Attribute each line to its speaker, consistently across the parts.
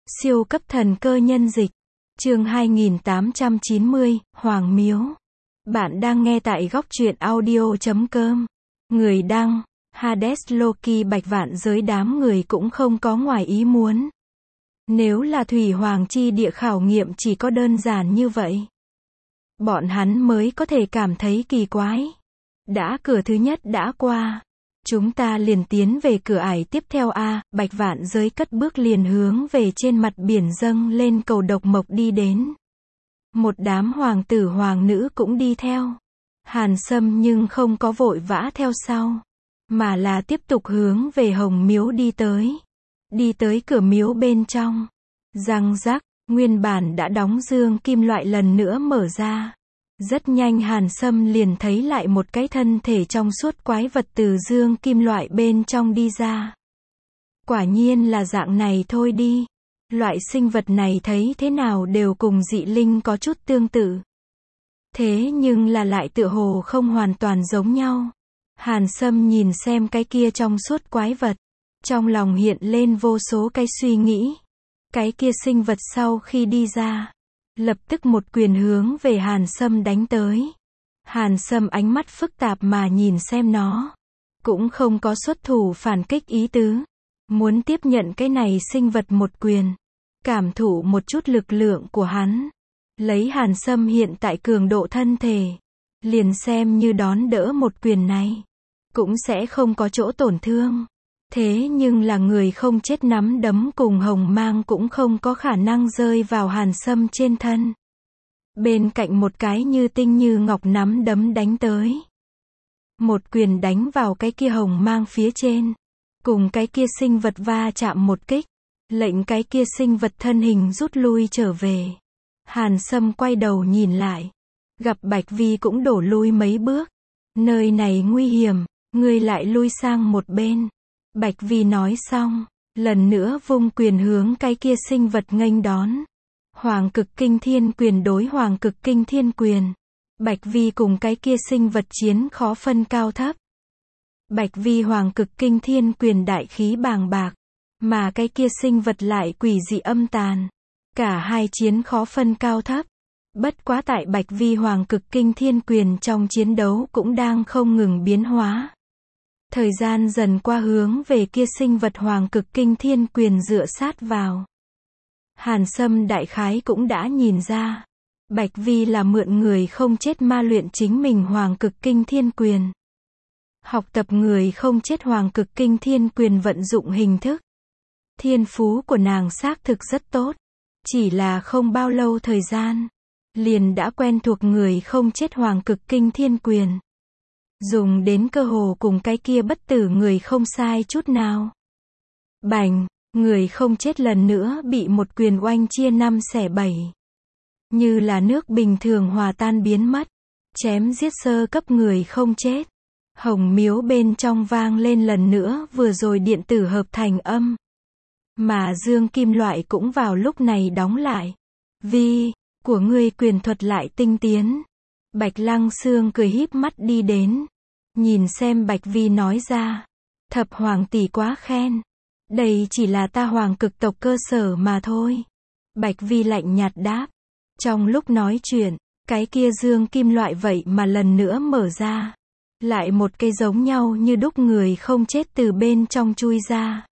Speaker 1: Siêu cấp thần cơ nhân dịch. Chương 2890, Hoàng Miếu. Bạn đang nghe tại góc truyện audio.com. Người đăng, Hades Loki Bạch Vạn Giới. Đám người cũng không có ngoài ý muốn. Nếu là Thủy Hoàng chi địa khảo nghiệm chỉ có đơn giản như vậy, bọn hắn mới có thể cảm thấy kỳ quái. Đã cửa thứ nhất đã qua, chúng ta liền tiến về cửa ải tiếp theo a. Bạch Vạn Giới cất bước liền hướng về trên mặt biển dâng lên cầu độc mộc đi đến. Một đám hoàng tử hoàng nữ cũng đi theo. Hàn Sâm nhưng không có vội vã theo sau, mà là tiếp tục hướng về Hồng Miếu đi tới. Đi tới cửa miếu bên trong, răng rắc, nguyên bản đã đóng dương kim loại lần nữa mở ra. Rất nhanh Hàn Sâm liền thấy lại một cái thân thể trong suốt quái vật từ dương kim loại bên trong đi ra. Quả nhiên là dạng này thôi đi. Loại sinh vật này thấy thế nào đều cùng dị linh có chút tương tự. Thế nhưng là lại tựa hồ không hoàn toàn giống nhau. Hàn Sâm nhìn xem cái kia trong suốt quái vật, trong lòng hiện lên vô số cái suy nghĩ. Cái kia sinh vật sau khi đi ra, lập tức một quyền hướng về Hàn Sâm đánh tới. Hàn Sâm ánh mắt phức tạp mà nhìn xem nó, cũng không có xuất thủ phản kích ý tứ, muốn tiếp nhận cái này sinh vật một quyền, cảm thụ một chút lực lượng của hắn. Lấy Hàn Sâm hiện tại cường độ thân thể, liền xem như đón đỡ một quyền này, cũng sẽ không có chỗ tổn thương. Thế nhưng là người không chết nắm đấm cùng hồng mang cũng không có khả năng rơi vào Hàn Sâm trên thân. Bên cạnh một cái như tinh như ngọc nắm đấm đánh tới. Một quyền đánh vào cái kia hồng mang phía trên, cùng cái kia sinh vật va chạm một kích, lệnh cái kia sinh vật thân hình rút lui trở về. Hàn Sâm quay đầu nhìn lại, gặp Bạch Vi cũng đổ lui mấy bước. Nơi này nguy hiểm, ngươi lại lui sang một bên. Bạch Vi nói xong, lần nữa vung quyền hướng cái kia sinh vật nghênh đón. Hoàng cực kinh thiên quyền đối hoàng cực kinh thiên quyền. Bạch Vi cùng cái kia sinh vật chiến khó phân cao thấp. Bạch Vi hoàng cực kinh thiên quyền đại khí bàng bạc, mà cái kia sinh vật lại quỷ dị âm tàn. Cả hai chiến khó phân cao thấp. Bất quá tại Bạch Vi hoàng cực kinh thiên quyền trong chiến đấu cũng đang không ngừng biến hóa. Thời gian dần qua hướng về kia sinh vật hoàng cực kinh thiên quyền dựa sát vào. Hàn Sâm đại khái cũng đã nhìn ra, Bạch Vi là mượn người không chết ma luyện chính mình hoàng cực kinh thiên quyền. Học tập người không chết hoàng cực kinh thiên quyền vận dụng hình thức. Thiên phú của nàng xác thực rất tốt, chỉ là không bao lâu thời gian, liền đã quen thuộc người không chết hoàng cực kinh thiên quyền. Dùng đến cơ hồ cùng cái kia bất tử người không sai chút nào. Bành, người không chết lần nữa bị một quyền oanh chia 5 xẻ 7. Như là nước bình thường hòa tan biến mất. Chém giết sơ cấp người không chết. Hồng Miếu bên trong vang lên lần nữa vừa rồi điện tử hợp thành âm. Mà dương kim loại cũng vào lúc này đóng lại. Vi, của ngươi quyền thuật lại tinh tiến. Bạch Lăng Sương cười híp mắt đi đến, nhìn xem Bạch Vi nói ra, thập hoàng tỷ quá khen. Đây chỉ là ta hoàng cực tộc cơ sở mà thôi. Bạch Vi lạnh nhạt đáp. Trong lúc nói chuyện, cái kia dương kim loại vậy mà lần nữa mở ra. Lại một cây giống nhau như đúc người không chết từ bên trong chui ra.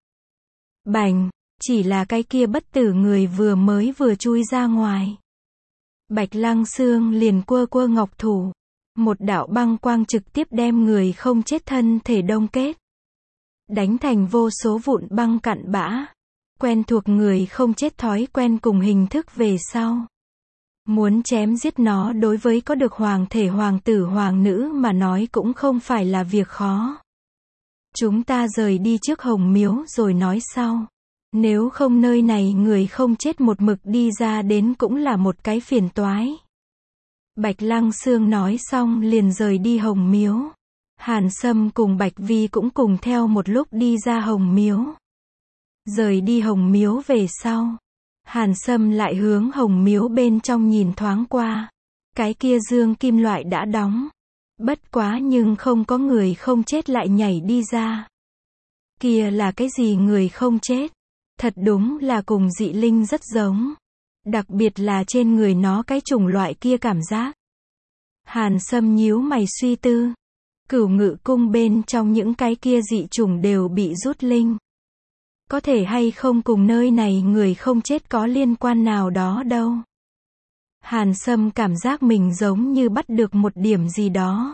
Speaker 1: Bành, chỉ là cái kia bất tử người vừa chui ra ngoài. Bạch Lăng Sương liền quơ ngọc thủ. Một đạo băng quang trực tiếp đem người không chết thân thể đông kết. Đánh thành vô số vụn băng cặn bã. Quen thuộc người không chết thói quen cùng hình thức về sau. Muốn chém giết nó đối với có được hoàng thể hoàng tử hoàng nữ mà nói cũng không phải là việc khó. Chúng ta rời đi trước Hồng Miếu rồi nói sau. Nếu không nơi này người không chết một mực đi ra đến cũng là một cái phiền toái. Bạch Lăng Sương nói xong liền rời đi Hồng Miếu. Hàn Sâm cùng Bạch Vi cũng cùng theo một lúc đi ra Hồng Miếu. Rời đi Hồng Miếu về sau, Hàn Sâm lại hướng Hồng Miếu bên trong nhìn thoáng qua. Cái kia dương kim loại đã đóng. Bất quá nhưng không có người không chết lại nhảy đi ra. Kia là cái gì người không chết? Thật đúng là cùng dị linh rất giống. Đặc biệt là trên người nó cái chủng loại kia cảm giác. Hàn Sâm nhíu mày suy tư. Cửu Ngự cung bên trong những cái kia dị chủng đều bị rút linh. Có thể hay không cùng nơi này người không chết có liên quan nào đó đâu. Hàn Sâm cảm giác mình giống như bắt được một điểm gì đó.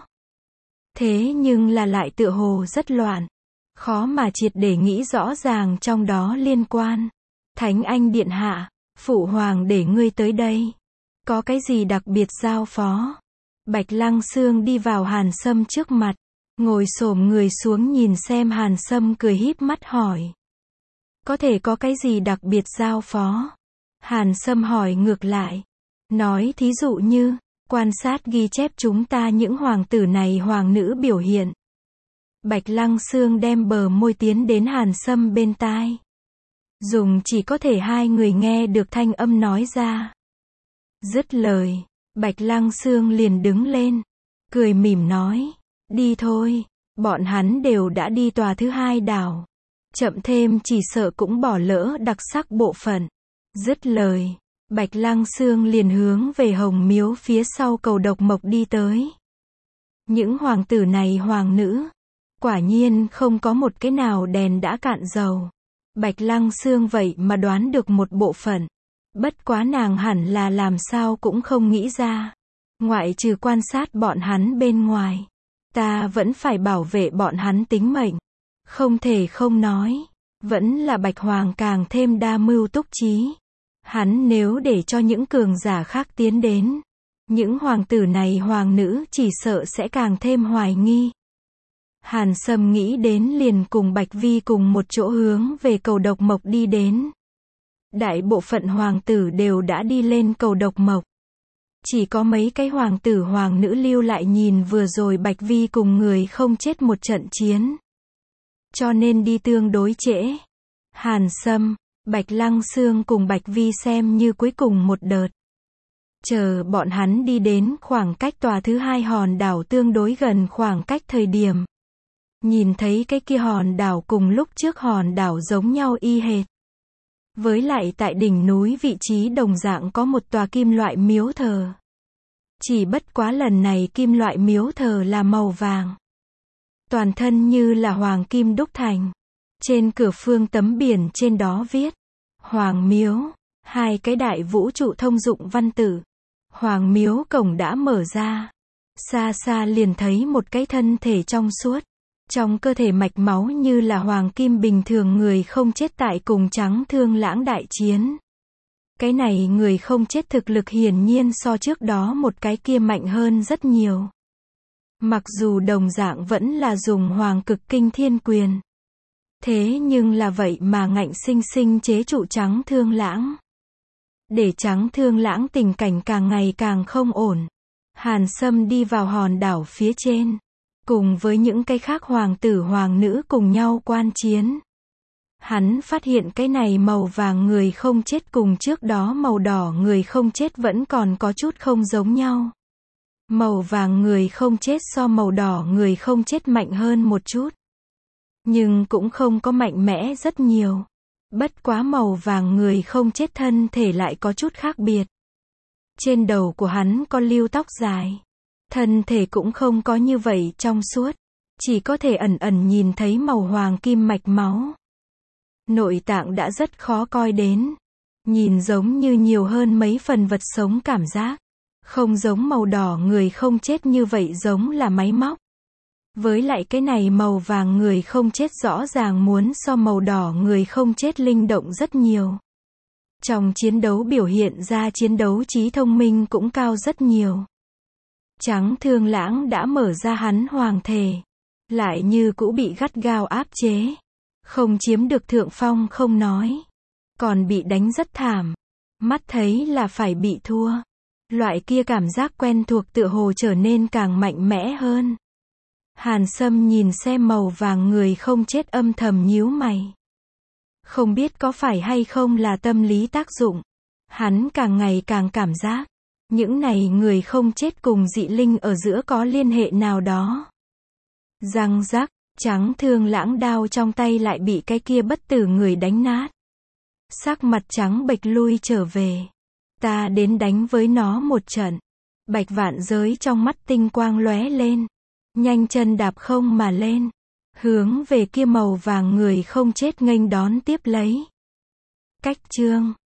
Speaker 1: Thế nhưng là lại tựa hồ rất loạn. Khó mà triệt để nghĩ rõ ràng trong đó liên quan. Thánh Anh điện hạ, Phụ Hoàng để ngươi tới đây. Có cái gì đặc biệt giao phó? Bạch Lăng Xương đi vào Hàn Sâm trước mặt. Ngồi xổm người xuống nhìn xem Hàn Sâm cười híp mắt hỏi. Có thể có cái gì đặc biệt giao phó? Hàn Sâm hỏi ngược lại. Nói thí dụ như, quan sát ghi chép chúng ta những hoàng tử này hoàng nữ biểu hiện. Bạch Lăng Xương đem bờ môi tiến đến Hàn Sâm bên tai. Dùng chỉ có thể hai người nghe được thanh âm nói ra. Dứt lời, Bạch Lăng Xương liền đứng lên. Cười mỉm nói. Đi thôi, bọn hắn đều đã đi tòa thứ hai đảo. Chậm thêm chỉ sợ cũng bỏ lỡ đặc sắc bộ phận. Dứt lời, Bạch Lăng Xương liền hướng về Hồng Miếu phía sau cầu độc mộc đi tới. Những hoàng tử này hoàng nữ, quả nhiên không có một cái nào đèn đã cạn dầu. Bạch Lăng Xương vậy mà đoán được một bộ phận. Bất quá nàng hẳn là làm sao cũng không nghĩ ra. Ngoại trừ quan sát bọn hắn bên ngoài, ta vẫn phải bảo vệ bọn hắn tính mệnh. Không thể không nói, vẫn là Bạch Hoàng càng thêm đa mưu túc trí. Hắn nếu để cho những cường giả khác tiến đến, những hoàng tử này hoàng nữ chỉ sợ sẽ càng thêm hoài nghi. Hàn Sâm nghĩ đến liền cùng Bạch Vi cùng một chỗ hướng về cầu độc mộc đi đến. Đại bộ phận hoàng tử đều đã đi lên cầu độc mộc. Chỉ có mấy cái hoàng tử hoàng nữ lưu lại nhìn vừa rồi Bạch Vi cùng người không chết một trận chiến. Cho nên đi tương đối trễ. Hàn Sâm, Bạch Lăng Xương cùng Bạch Vi xem như cuối cùng một đợt. Chờ bọn hắn đi đến khoảng cách tòa thứ hai hòn đảo tương đối gần khoảng cách thời điểm. Nhìn thấy cái kia hòn đảo cùng lúc trước hòn đảo giống nhau y hệt. Với lại tại đỉnh núi vị trí đồng dạng có một tòa kim loại miếu thờ. Chỉ bất quá lần này kim loại miếu thờ là màu vàng. Toàn thân như là hoàng kim đúc thành. Trên cửa phương tấm biển trên đó viết. Hoàng miếu, hai cái đại vũ trụ thông dụng văn tự. Hoàng miếu cổng đã mở ra. Xa xa liền thấy một cái thân thể trong suốt. Trong cơ thể mạch máu như là hoàng kim bình thường người không chết tại cùng Trắng Thương Lãng đại chiến. Cái này người không chết thực lực hiển nhiên so trước đó một cái kia mạnh hơn rất nhiều. Mặc dù đồng dạng vẫn là dùng hoàng cực kinh thiên quyền. Thế nhưng là vậy mà ngạnh sinh sinh chế trụ Trắng Thương Lãng. Để Trắng Thương Lãng tình cảnh càng ngày càng không ổn. Hàn Sâm đi vào hòn đảo phía trên. Cùng với những cái khác hoàng tử hoàng nữ cùng nhau quan chiến. Hắn phát hiện cái này màu vàng người không chết cùng trước đó màu đỏ người không chết vẫn còn có chút không giống nhau. Màu vàng người không chết so màu đỏ người không chết mạnh hơn một chút. Nhưng cũng không có mạnh mẽ rất nhiều. Bất quá màu vàng người không chết thân thể lại có chút khác biệt. Trên đầu của hắn có lưu tóc dài. Thân thể cũng không có như vậy trong suốt. Chỉ có thể ẩn ẩn nhìn thấy màu hoàng kim mạch máu. Nội tạng đã rất khó coi đến. Nhìn giống như nhiều hơn mấy phần vật sống cảm giác. Không giống màu đỏ người không chết như vậy giống là máy móc. Với lại cái này màu vàng người không chết rõ ràng muốn so màu đỏ người không chết linh động rất nhiều. Trong chiến đấu biểu hiện ra chiến đấu trí thông minh cũng cao rất nhiều. Trắng Thương Lãng đã mở ra hắn hoàng thể. Lại như cũ bị gắt gao áp chế. Không chiếm được thượng phong không nói. Còn bị đánh rất thảm. Mắt thấy là phải bị thua. Loại kia cảm giác quen thuộc tựa hồ trở nên càng mạnh mẽ hơn. Hàn Sâm nhìn xem màu vàng người không chết âm thầm nhíu mày. Không biết có phải hay không là tâm lý tác dụng. Hắn càng ngày càng cảm giác. Những này người không chết cùng dị linh ở giữa có liên hệ nào đó. Răng rắc, Trắng Thương Lãng đao trong tay lại bị cái kia bất tử người đánh nát. Sắc mặt trắng bệch lui trở về. Ta đến đánh với nó một trận. Bạch Vạn Giới trong mắt tinh quang lóe lên. Nhanh chân đạp không mà lên. Hướng về kia màu vàng người không chết nghênh đón tiếp lấy. Cách chương